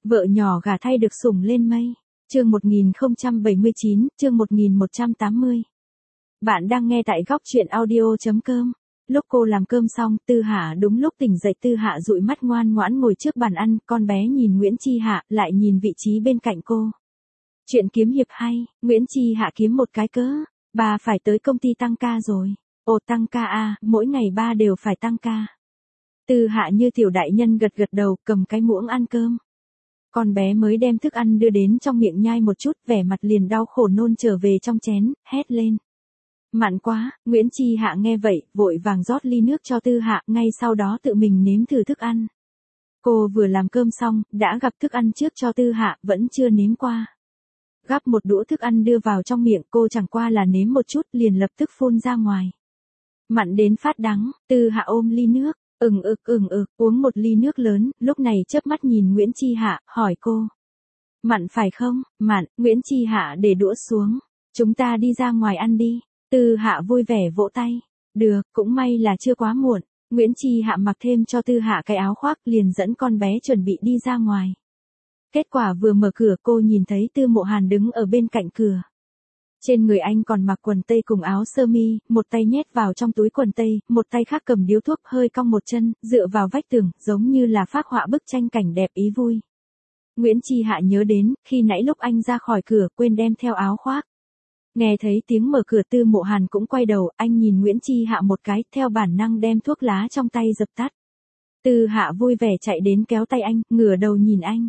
Vợ nhỏ gả thay được sủng lên mây. Chương 1079, chương 1180. Bạn đang nghe tại góc truyện audio.com. Lúc cô làm cơm xong, Tư Hạ đúng lúc tỉnh dậy. Tư Hạ dụi mắt ngoan ngoãn ngồi trước bàn ăn, con bé nhìn Nguyễn Chi Hạ, lại nhìn vị trí bên cạnh cô. Chuyện kiếm hiệp hay, Nguyễn Chi Hạ kiếm một cái cớ. Bà phải tới công ty tăng ca rồi. Ồ, tăng ca à, mỗi ngày ba đều phải tăng ca. Tư Hạ như tiểu đại nhân gật gật đầu, cầm cái muỗng ăn cơm. Con bé mới đem thức ăn đưa đến trong miệng nhai một chút, vẻ mặt liền đau khổ nôn trở về trong chén, hét lên. Mặn quá. Nguyễn Chi Hạ nghe vậy, vội vàng rót ly nước cho Tư Hạ, ngay sau đó tự mình nếm thử thức ăn. Cô vừa làm cơm xong, đã gặp thức ăn trước cho Tư Hạ, vẫn chưa nếm qua. Gắp một đũa thức ăn đưa vào trong miệng, cô chẳng qua là nếm một chút, liền lập tức phun ra ngoài. Mặn đến phát đắng. Tư Hạ ôm ly nước. Uống một ly nước lớn, lúc này chớp mắt nhìn Nguyễn Chi Hạ, hỏi cô. Mặn phải không? Mặn. Nguyễn Chi Hạ để đũa xuống. Chúng ta đi ra ngoài ăn đi. Tư Hạ vui vẻ vỗ tay. Được, cũng may là chưa quá muộn. Nguyễn Chi Hạ mặc thêm cho Tư Hạ cái áo khoác, liền dẫn con bé chuẩn bị đi ra ngoài. Kết quả vừa mở cửa cô nhìn thấy Tư Mộ Hàn đứng ở bên cạnh cửa. Trên người anh còn mặc quần tây cùng áo sơ mi, một tay nhét vào trong túi quần tây, một tay khác cầm điếu thuốc hơi cong một chân, dựa vào vách tường, giống như là phác họa bức tranh cảnh đẹp ý vui. Nguyễn Chi Hạ nhớ đến, khi nãy lúc anh ra khỏi cửa quên đem theo áo khoác. Nghe thấy tiếng mở cửa Tư Mộ Hàn cũng quay đầu, anh nhìn Nguyễn Chi Hạ một cái, theo bản năng đem thuốc lá trong tay dập tắt. Tư Hạ vui vẻ chạy đến kéo tay anh, ngửa đầu nhìn anh.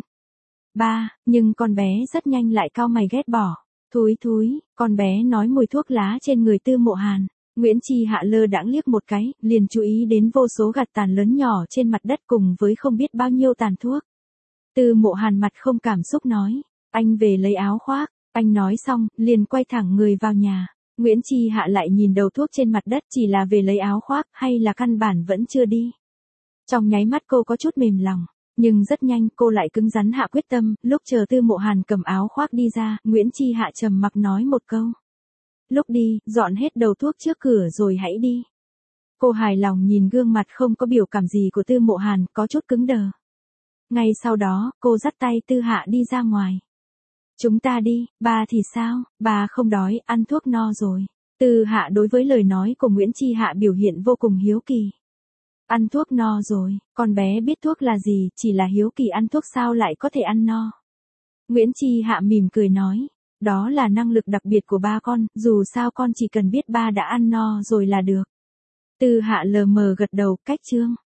Ba, nhưng con bé rất nhanh lại cau mày ghét bỏ. Thúi, con bé nói mùi thuốc lá trên người Tư Mộ Hàn. Nguyễn Chi Hạ lơ đãng liếc một cái, liền chú ý đến vô số gạt tàn lớn nhỏ trên mặt đất cùng với không biết bao nhiêu tàn thuốc. Tư Mộ Hàn mặt không cảm xúc nói, anh về lấy áo khoác. Anh nói xong, liền quay thẳng người vào nhà. Nguyễn Chi Hạ lại nhìn đầu thuốc trên mặt đất, chỉ là về lấy áo khoác hay là căn bản vẫn chưa đi. Trong nháy mắt cô có chút mềm lòng. Nhưng rất nhanh cô lại cứng rắn hạ quyết tâm, lúc chờ Tư Mộ Hàn cầm áo khoác đi ra, Nguyễn Chi Hạ trầm mặc nói một câu. Lúc đi, dọn hết đầu thuốc trước cửa rồi hãy đi. Cô hài lòng nhìn gương mặt không có biểu cảm gì của Tư Mộ Hàn, có chút cứng đờ. Ngay sau đó, cô dắt tay Tư Hạ đi ra ngoài. Chúng ta đi, ba thì sao, ba không đói, ăn thuốc no rồi. Tư Hạ đối với lời nói của Nguyễn Chi Hạ biểu hiện vô cùng hiếu kỳ. Ăn thuốc no rồi, con bé biết thuốc là gì, chỉ là hiếu kỳ ăn thuốc sao lại có thể ăn no. Nguyễn Chi Hạ mỉm cười nói, đó là năng lực đặc biệt của ba con, dù sao con chỉ cần biết ba đã ăn no rồi là được. Tư Hạ lờ mờ gật đầu, cách chương.